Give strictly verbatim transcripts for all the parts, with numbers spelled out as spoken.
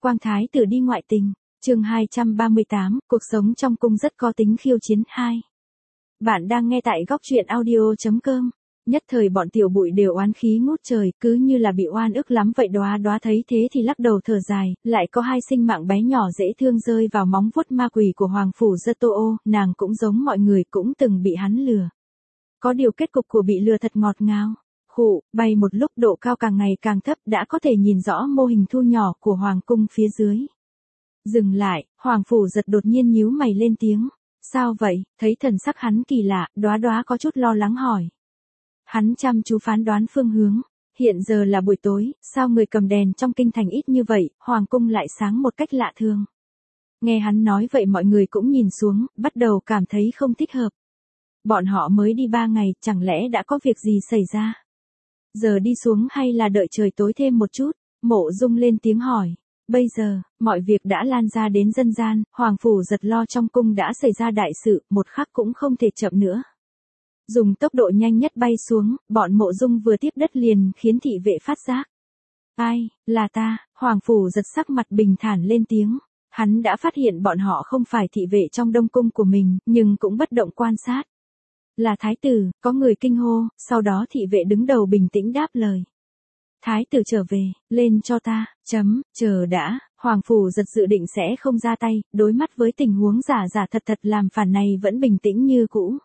Quang thái tử đi ngoại tình. Chương hai trăm ba mươi tám, cuộc sống trong cung rất có tính khiêu chiến hai. Bạn đang nghe tại góc truyện audio chấm com. Nhất thời bọn tiểu bụi đều oán khí ngút trời, cứ như là bị oan ức lắm vậy. Đóa Đóa thấy thế thì lắc đầu thở dài, lại có hai sinh mạng bé nhỏ dễ thương rơi vào móng vuốt ma quỷ của hoàng phủ Giơ Tô Ô, nàng cũng giống mọi người cũng từng bị hắn lừa. Có điều kết cục của bị lừa thật ngọt ngào. Khụ, bay một lúc độ cao càng ngày càng thấp đã có thể nhìn rõ mô hình thu nhỏ của hoàng cung phía dưới. Dừng lại, hoàng phủ Giật đột nhiên nhíu mày lên tiếng. Sao vậy? Thấy thần sắc hắn kỳ lạ, Đóa Đóa có chút lo lắng hỏi. Hắn chăm chú phán đoán phương hướng. Hiện giờ là buổi tối, sao người cầm đèn trong kinh thành ít như vậy, hoàng cung lại sáng một cách lạ thường. Nghe hắn nói vậy mọi người cũng nhìn xuống, bắt đầu cảm thấy không thích hợp. Bọn họ mới đi ba ngày, chẳng lẽ đã có việc gì xảy ra? Giờ đi xuống hay là đợi trời tối thêm một chút? Mộ Dung lên tiếng hỏi. Bây giờ, mọi việc đã lan ra đến dân gian, hoàng phủ Giật lo trong cung đã xảy ra đại sự, một khắc cũng không thể chậm nữa. Dùng tốc độ nhanh nhất bay xuống, bọn Mộ Dung vừa tiếp đất liền khiến thị vệ phát giác. Ai, là ta, hoàng phủ Giật sắc mặt bình thản lên tiếng. Hắn đã phát hiện bọn họ không phải thị vệ trong đông cung của mình, nhưng cũng bất động quan sát. Là thái tử, có người kinh hô, sau đó thị vệ đứng đầu bình tĩnh đáp lời. Thái tử trở về, lên cho ta, chấm, chờ đã, hoàng phủ Giật dự định sẽ không ra tay, đối mắt với tình huống giả giả thật thật làm phản này vẫn bình tĩnh như cũ.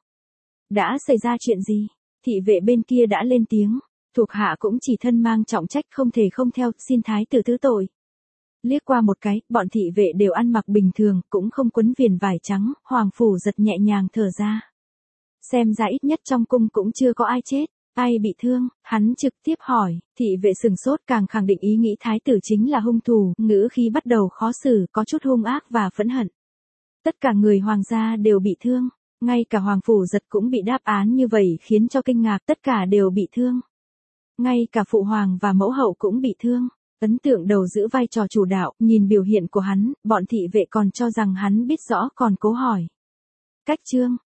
Đã xảy ra chuyện gì? Thị vệ bên kia đã lên tiếng, thuộc hạ cũng chỉ thân mang trọng trách không thể không theo, xin thái tử thứ tội. Liếc qua một cái, bọn thị vệ đều ăn mặc bình thường, cũng không quấn viền vải trắng, hoàng phủ Giật nhẹ nhàng thở ra. Xem ra ít nhất trong cung cũng chưa có ai chết, ai bị thương, hắn trực tiếp hỏi, thị vệ sừng sốt càng khẳng định ý nghĩ thái tử chính là hung thủ, ngữ khí bắt đầu khó xử, có chút hung ác và phẫn hận. Tất cả người hoàng gia đều bị thương, ngay cả hoàng phủ Giật cũng bị đáp án như vậy khiến cho kinh ngạc, tất cả đều bị thương. Ngay cả phụ hoàng và mẫu hậu cũng bị thương. Ấn tượng đầu giữ vai trò chủ đạo, nhìn biểu hiện của hắn, bọn thị vệ còn cho rằng hắn biết rõ còn cố hỏi. Cách chương,